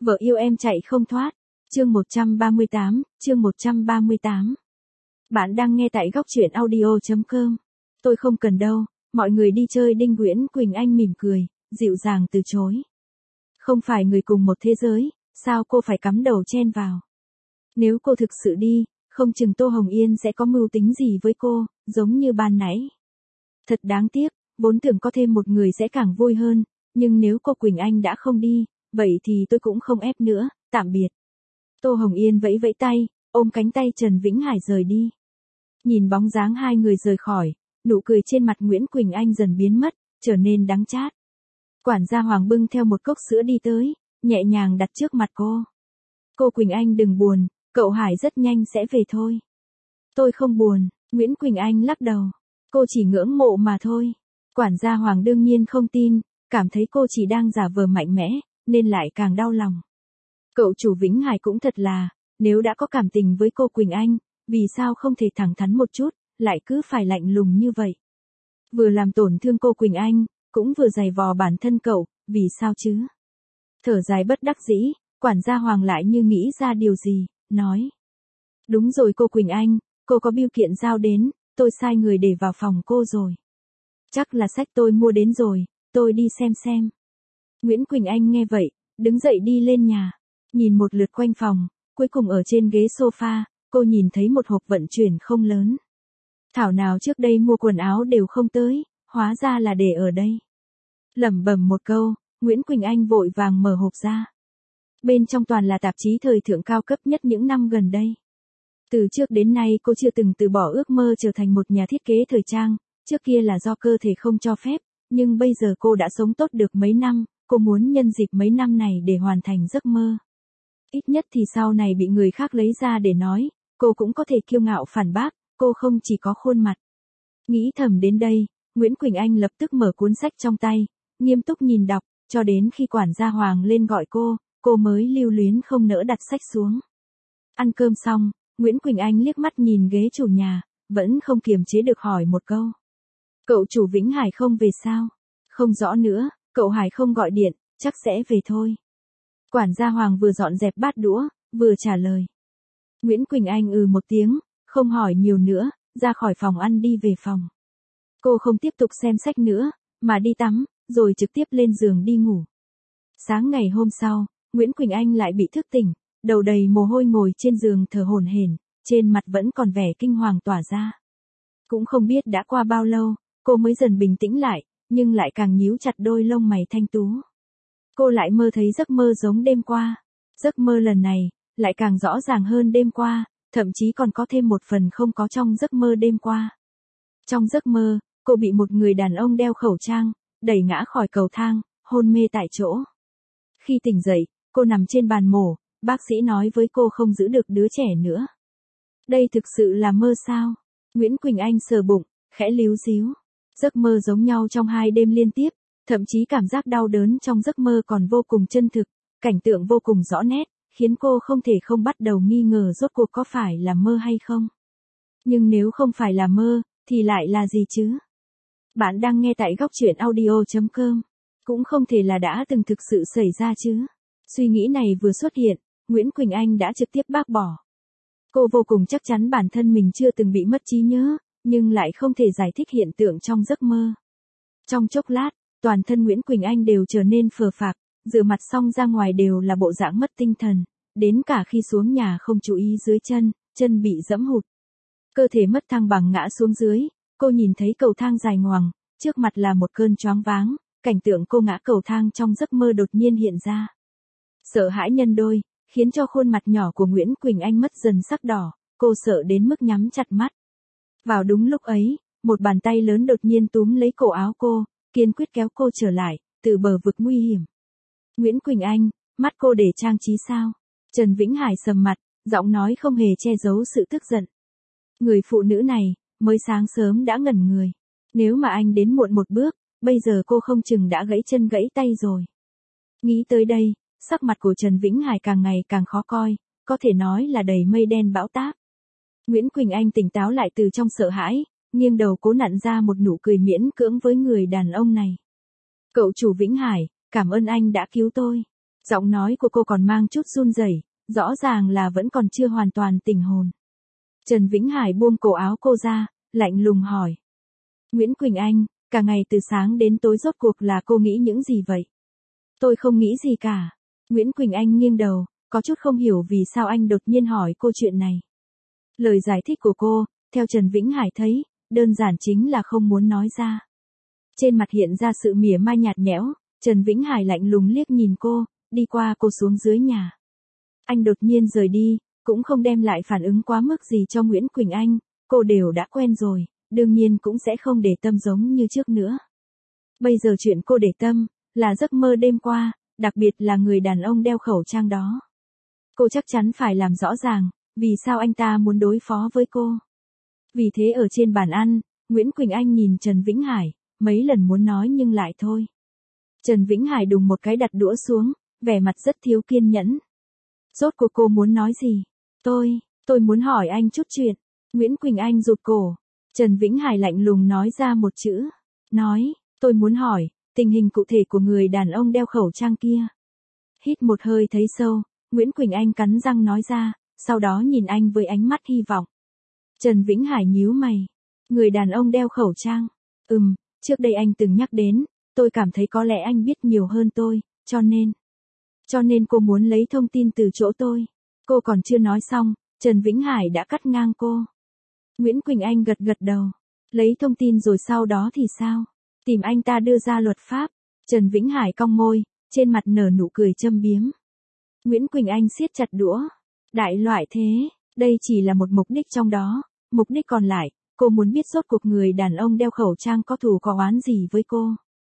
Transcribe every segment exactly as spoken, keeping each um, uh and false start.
Vợ yêu em chạy không thoát. Chương một trăm ba mươi tám, chương một trăm ba mươi tám. Bạn đang nghe tại góc truyện audio chấm com. Tôi không cần đâu, mọi người đi chơi. Đinh Nguyễn Quỳnh Anh mỉm cười, dịu dàng từ chối. Không phải người cùng một thế giới, sao cô phải cắm đầu chen vào? Nếu cô thực sự đi, không chừng Tô Hồng Yên sẽ có mưu tính gì với cô, giống như ban nãy. Thật đáng tiếc, vốn tưởng có thêm một người sẽ càng vui hơn, nhưng nếu cô Quỳnh Anh đã không đi, vậy thì tôi cũng không ép nữa, tạm biệt. Tô Hồng Yên vẫy vẫy tay, ôm cánh tay Trần Vĩnh Hải rời đi. Nhìn bóng dáng hai người rời khỏi, nụ cười trên mặt Nguyễn Quỳnh Anh dần biến mất, trở nên đắng chát. Quản gia Hoàng bưng theo một cốc sữa đi tới, nhẹ nhàng đặt trước mặt cô. Cô Quỳnh Anh đừng buồn, cậu Hải rất nhanh sẽ về thôi. Tôi không buồn, Nguyễn Quỳnh Anh lắc đầu. Cô chỉ ngưỡng mộ mà thôi. Quản gia Hoàng đương nhiên không tin, cảm thấy cô chỉ đang giả vờ mạnh mẽ, nên lại càng đau lòng. Cậu chủ Vĩnh Hải cũng thật là, nếu đã có cảm tình với cô Quỳnh Anh, vì sao không thể thẳng thắn một chút, lại cứ phải lạnh lùng như vậy. Vừa làm tổn thương cô Quỳnh Anh, cũng vừa giày vò bản thân cậu, vì sao chứ? Thở dài bất đắc dĩ, quản gia Hoàng lại như nghĩ ra điều gì, nói. Đúng rồi cô Quỳnh Anh, cô có bưu kiện giao đến, tôi sai người để vào phòng cô rồi. Chắc là sách tôi mua đến rồi, tôi đi xem xem. Nguyễn Quỳnh Anh nghe vậy, đứng dậy đi lên nhà, nhìn một lượt quanh phòng, cuối cùng ở trên ghế sofa, cô nhìn thấy một hộp vận chuyển không lớn. Thảo nào trước đây mua quần áo đều không tới, hóa ra là để ở đây. Lẩm bẩm một câu, Nguyễn Quỳnh Anh vội vàng mở hộp ra. Bên trong toàn là tạp chí thời thượng cao cấp nhất những năm gần đây. Từ trước đến nay cô chưa từng từ bỏ ước mơ trở thành một nhà thiết kế thời trang, trước kia là do cơ thể không cho phép, nhưng bây giờ cô đã sống tốt được mấy năm, cô muốn nhân dịp mấy năm này để hoàn thành giấc mơ. Ít nhất thì sau này bị người khác lấy ra để nói, cô cũng có thể kiêu ngạo phản bác, cô không chỉ có khuôn mặt. Nghĩ thầm đến đây, Nguyễn Quỳnh Anh lập tức mở cuốn sách trong tay, nghiêm túc nhìn đọc, cho đến khi quản gia Hoàng lên gọi cô, cô mới lưu luyến không nỡ đặt sách xuống. Ăn cơm xong, Nguyễn Quỳnh Anh liếc mắt nhìn ghế chủ nhà, vẫn không kiềm chế được hỏi một câu. Cậu chủ Vĩnh Hải không về sao? Không rõ nữa, cậu Hải không gọi điện, chắc sẽ về thôi. Quản gia Hoàng vừa dọn dẹp bát đũa, vừa trả lời. Nguyễn Quỳnh Anh ừ một tiếng, không hỏi nhiều nữa, ra khỏi phòng ăn đi về phòng. Cô không tiếp tục xem sách nữa, mà đi tắm, rồi trực tiếp lên giường đi ngủ. Sáng ngày hôm sau, Nguyễn Quỳnh Anh lại bị thức tỉnh, đầu đầy mồ hôi ngồi trên giường thở hổn hển, trên mặt vẫn còn vẻ kinh hoàng tỏa ra. Cũng không biết đã qua bao lâu, cô mới dần bình tĩnh lại, nhưng lại càng nhíu chặt đôi lông mày thanh tú. Cô lại mơ thấy giấc mơ giống đêm qua. Giấc mơ lần này, lại càng rõ ràng hơn đêm qua, thậm chí còn có thêm một phần không có trong giấc mơ đêm qua. Trong giấc mơ, cô bị một người đàn ông đeo khẩu trang, đẩy ngã khỏi cầu thang, hôn mê tại chỗ. Khi tỉnh dậy, cô nằm trên bàn mổ, bác sĩ nói với cô không giữ được đứa trẻ nữa. Đây thực sự là mơ sao? Nguyễn Quỳnh Anh sờ bụng, khẽ líu ríu. Giấc mơ giống nhau trong hai đêm liên tiếp, thậm chí cảm giác đau đớn trong giấc mơ còn vô cùng chân thực, cảnh tượng vô cùng rõ nét, khiến cô không thể không bắt đầu nghi ngờ rốt cuộc có phải là mơ hay không. Nhưng nếu không phải là mơ, thì lại là gì chứ? Bạn đang nghe tại góc truyện audio chấm com. Cũng không thể là đã từng thực sự xảy ra chứ. Suy nghĩ này vừa xuất hiện, Nguyễn Quỳnh Anh đã trực tiếp bác bỏ. Cô vô cùng chắc chắn bản thân mình chưa từng bị mất trí nhớ, nhưng lại không thể giải thích hiện tượng trong giấc mơ. Trong chốc lát, toàn thân Nguyễn Quỳnh Anh đều trở nên phờ phạc, rửa mặt xong ra ngoài đều là bộ dạng mất tinh thần, đến cả khi xuống nhà không chú ý dưới chân, chân bị dẫm hụt. Cơ thể mất thăng bằng ngã xuống dưới, cô nhìn thấy cầu thang dài ngoằng, trước mặt là một cơn choáng váng, cảnh tượng cô ngã cầu thang trong giấc mơ đột nhiên hiện ra. Sợ hãi nhân đôi, khiến cho khuôn mặt nhỏ của Nguyễn Quỳnh Anh mất dần sắc đỏ, cô sợ đến mức nhắm chặt mắt. Vào đúng lúc ấy, một bàn tay lớn đột nhiên túm lấy cổ áo cô, kiên quyết kéo cô trở lại, từ bờ vực nguy hiểm. Nguyễn Quỳnh Anh, mắt cô để trang trí sao? Trần Vĩnh Hải sầm mặt, giọng nói không hề che giấu sự tức giận. Người phụ nữ này, mới sáng sớm đã ngẩn người. Nếu mà anh đến muộn một bước, bây giờ cô không chừng đã gãy chân gãy tay rồi. Nghĩ tới đây, sắc mặt của Trần Vĩnh Hải càng ngày càng khó coi, có thể nói là đầy mây đen bão táp. Nguyễn Quỳnh Anh tỉnh táo lại từ trong sợ hãi, nghiêng đầu cố nặn ra một nụ cười miễn cưỡng với người đàn ông này. Cậu chủ Vĩnh Hải, cảm ơn anh đã cứu tôi. Giọng nói của cô còn mang chút run rẩy, rõ ràng là vẫn còn chưa hoàn toàn tỉnh hồn. Trần Vĩnh Hải buông cổ áo cô ra, lạnh lùng hỏi. Nguyễn Quỳnh Anh, cả ngày từ sáng đến tối rốt cuộc là cô nghĩ những gì vậy? Tôi không nghĩ gì cả. Nguyễn Quỳnh Anh nghiêng đầu, có chút không hiểu vì sao anh đột nhiên hỏi cô chuyện này. Lời giải thích của cô, theo Trần Vĩnh Hải thấy, đơn giản chính là không muốn nói ra. Trên mặt hiện ra sự mỉa mai nhạt nhẽo, Trần Vĩnh Hải lạnh lùng liếc nhìn cô, đi qua cô xuống dưới nhà. Anh đột nhiên rời đi, cũng không đem lại phản ứng quá mức gì cho Nguyễn Quỳnh Anh, cô đều đã quen rồi, đương nhiên cũng sẽ không để tâm giống như trước nữa. Bây giờ chuyện cô để tâm, là giấc mơ đêm qua, đặc biệt là người đàn ông đeo khẩu trang đó. Cô chắc chắn phải làm rõ ràng, vì sao anh ta muốn đối phó với cô. Vì thế ở trên bàn ăn, Nguyễn Quỳnh Anh nhìn Trần Vĩnh Hải, mấy lần muốn nói nhưng lại thôi. Trần Vĩnh Hải đùng một cái đặt đũa xuống, vẻ mặt rất thiếu kiên nhẫn. Rốt cuộc cô muốn nói gì? Tôi, tôi muốn hỏi anh chút chuyện. Nguyễn Quỳnh Anh rụt cổ. Trần Vĩnh Hải lạnh lùng nói ra một chữ. Nói, tôi muốn hỏi, tình hình cụ thể của người đàn ông đeo khẩu trang kia. Hít một hơi thấy sâu, Nguyễn Quỳnh Anh cắn răng nói ra, sau đó nhìn anh với ánh mắt hy vọng. Trần Vĩnh Hải nhíu mày. Người đàn ông đeo khẩu trang. Ừm, trước đây anh từng nhắc đến, tôi cảm thấy có lẽ anh biết nhiều hơn tôi, cho nên. Cho nên cô muốn lấy thông tin từ chỗ tôi. Cô còn chưa nói xong, Trần Vĩnh Hải đã cắt ngang cô. Nguyễn Quỳnh Anh gật gật đầu. Lấy thông tin rồi sau đó thì sao? Tìm anh ta đưa ra luật pháp. Trần Vĩnh Hải cong môi, trên mặt nở nụ cười châm biếm. Nguyễn Quỳnh Anh siết chặt đũa. Đại loại thế, đây chỉ là một mục đích trong đó. Mục đích còn lại, cô muốn biết rốt cuộc người đàn ông đeo khẩu trang có thù có oán gì với cô.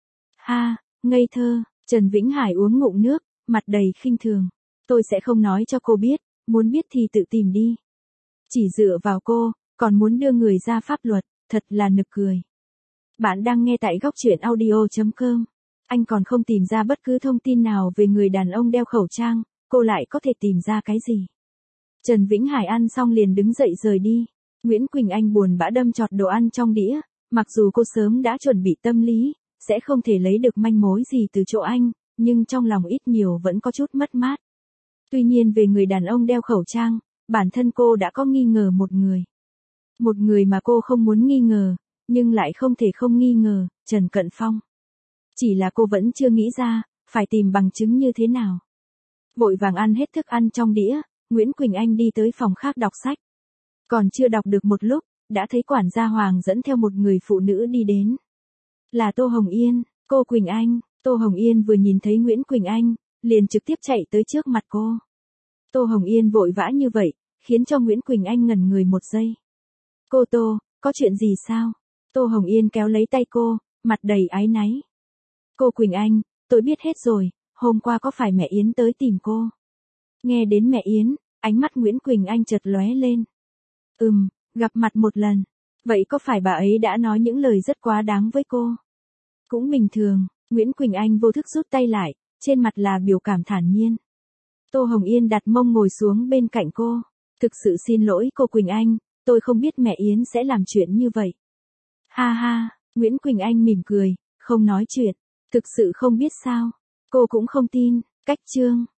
Ha, ngây thơ, Trần Vĩnh Hải uống ngụm nước, mặt đầy khinh thường. Tôi sẽ không nói cho cô biết, muốn biết thì tự tìm đi. Chỉ dựa vào cô, còn muốn đưa người ra pháp luật, thật là nực cười. Bạn đang nghe tại góc truyện audio chấm com. Anh còn không tìm ra bất cứ thông tin nào về người đàn ông đeo khẩu trang, cô lại có thể tìm ra cái gì? Trần Vĩnh Hải ăn xong liền đứng dậy rời đi. Nguyễn Quỳnh Anh buồn bã đâm chọt đồ ăn trong đĩa, mặc dù cô sớm đã chuẩn bị tâm lý, sẽ không thể lấy được manh mối gì từ chỗ anh, nhưng trong lòng ít nhiều vẫn có chút mất mát. Tuy nhiên về người đàn ông đeo khẩu trang, bản thân cô đã có nghi ngờ một người. Một người mà cô không muốn nghi ngờ, nhưng lại không thể không nghi ngờ, Trần Cận Phong. Chỉ là cô vẫn chưa nghĩ ra, phải tìm bằng chứng như thế nào. Vội vàng ăn hết thức ăn trong đĩa, Nguyễn Quỳnh Anh đi tới phòng khác đọc sách. Còn chưa đọc được một lúc, đã thấy quản gia Hoàng dẫn theo một người phụ nữ đi đến. Là Tô Hồng Yên, cô Quỳnh Anh. Tô Hồng Yên vừa nhìn thấy Nguyễn Quỳnh Anh, liền trực tiếp chạy tới trước mặt cô. Tô Hồng Yên vội vã như vậy, khiến cho Nguyễn Quỳnh Anh ngẩn người một giây. Cô Tô, có chuyện gì sao? Tô Hồng Yên kéo lấy tay cô, mặt đầy áy náy. Cô Quỳnh Anh, tôi biết hết rồi, hôm qua có phải mẹ Yến tới tìm cô? Nghe đến mẹ Yến, ánh mắt Nguyễn Quỳnh Anh chợt lóe lên. Ừm, gặp mặt một lần. Vậy có phải bà ấy đã nói những lời rất quá đáng với cô? Cũng bình thường, Nguyễn Quỳnh Anh vô thức rút tay lại, trên mặt là biểu cảm thản nhiên. Tô Hồng Yên đặt mông ngồi xuống bên cạnh cô. Thực sự xin lỗi cô Quỳnh Anh, tôi không biết mẹ Yến sẽ làm chuyện như vậy. Ha ha, Nguyễn Quỳnh Anh mỉm cười, không nói chuyện. Thực sự không biết sao. Cô cũng không tin, cách chương.